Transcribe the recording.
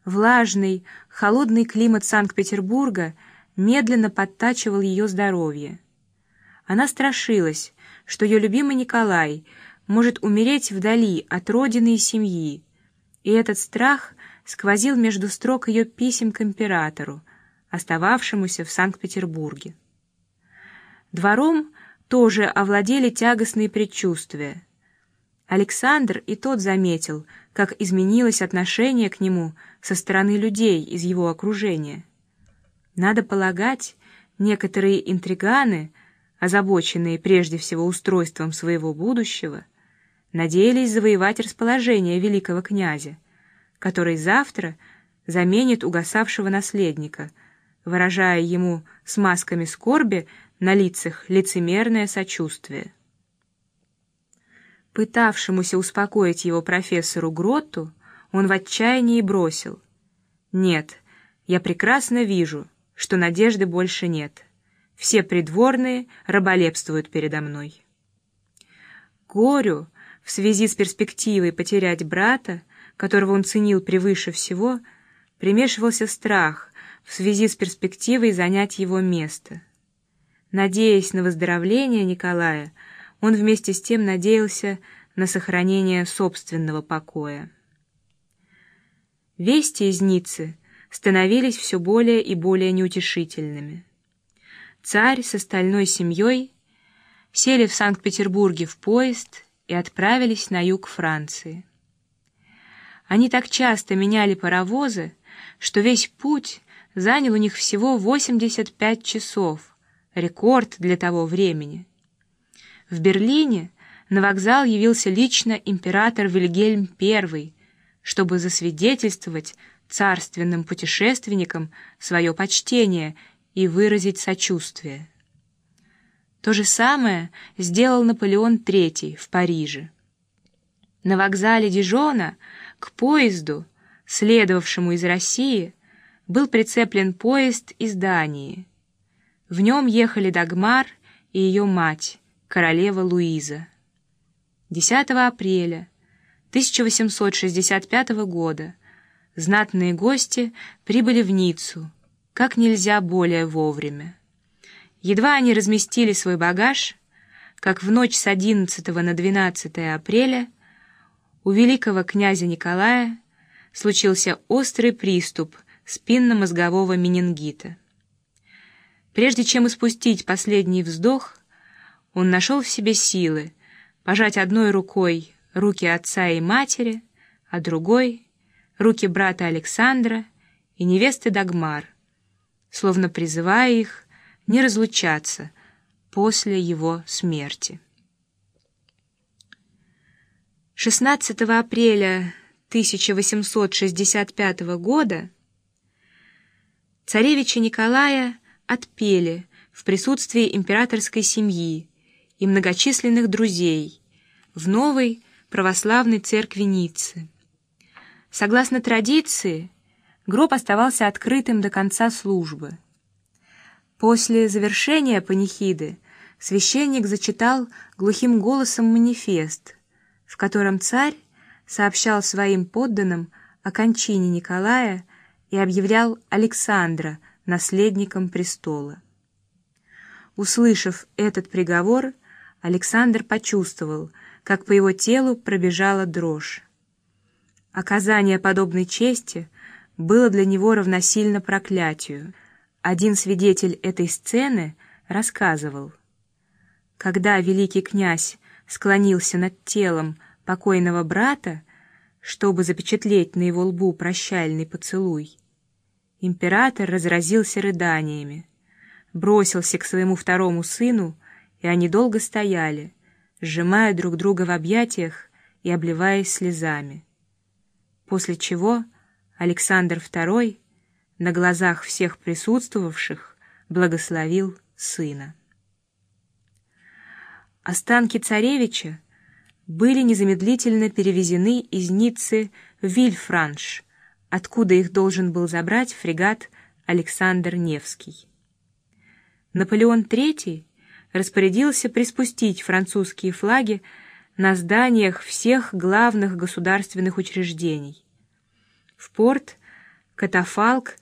Влажный, холодный климат Санкт-Петербурга медленно подтачивал ее здоровье. Она страшилась, что ее любимый Николай может умереть вдали от родины и семьи, и этот страх сквозил между строк ее писем к императору, остававшемуся в Санкт-Петербурге. Двором тоже овладели тягостные предчувствия. Александр и тот заметил, как изменилось отношение к нему со стороны людей из его окружения. Надо полагать, некоторые интриганы, озабоченные прежде всего устройством своего будущего, надеялись завоевать расположение великого князя, который завтра заменит угасавшего наследника, выражая ему с масками скорби на лицах лицемерное сочувствие. Пытавшемуся успокоить его профессору Гротту он в отчаянии бросил: «Нет, я прекрасно вижу, что надежды больше нет. Все придворные раболепствуют передо мной». Горю в связи с перспективой потерять брата, которого он ценил превыше всего, примешивался страх в связи с перспективой занять его место. Надеясь на выздоровление Николая, он вместе с тем надеялся на сохранение собственного покоя. Вести из Ниццы становились все более и более неутешительными. Царь с остальной семьей сели в Санкт-Петербурге в поезд и отправились на юг Франции. Они так часто меняли паровозы, что весь путь занял у них всего 85 часов, рекорд для того времени. В Берлине на вокзал явился лично император Вильгельм I, чтобы засвидетельствовать царственным путешественникам свое почтение и выразить сочувствие. То же самое сделал Наполеон III в Париже. На вокзале Дижона к поезду, следовавшему из России, был прицеплен поезд из Дании. В нем ехали Дагмар и ее мать, королева Луиза. 10 апреля 1865 года знатные гости прибыли в Ниццу как нельзя более вовремя. Едва они разместили свой багаж, как в ночь с 11 на 12 апреля у великого князя Николая случился острый приступ спинномозгового менингита. Прежде чем испустить последний вздох, он нашел в себе силы пожать одной рукой руки отца и матери, а другой — руки брата Александра и невесты Дагмар, словно призывая их не разлучаться после его смерти. 16 апреля 1865 года царевича Николая отпели в присутствии императорской семьи и многочисленных друзей в новой православной церкви Ниццы. Согласно традиции, гроб оставался открытым до конца службы. После завершения панихиды священник зачитал глухим голосом манифест, в котором царь сообщал своим подданным о кончине Николая и объявлял Александра наследником престола. Услышав этот приговор, Александр почувствовал, как по его телу пробежала дрожь. Оказание подобной чести было для него равносильно проклятию. Один свидетель этой сцены рассказывал: когда великий князь склонился над телом покойного брата, чтобы запечатлеть на его лбу прощальный поцелуй, император разразился рыданиями, бросился к своему второму сыну, и они долго стояли, сжимая друг друга в объятиях и обливаясь слезами. После чего Александр II на глазах всех присутствовавших благословил сына. Останки царевича были незамедлительно перевезены из Ниццы в Вильфранш, откуда их должен был забрать фрегат Александр Невский. Наполеон III распорядился приспустить французские флаги на зданиях всех главных государственных учреждений. В порт Катафалк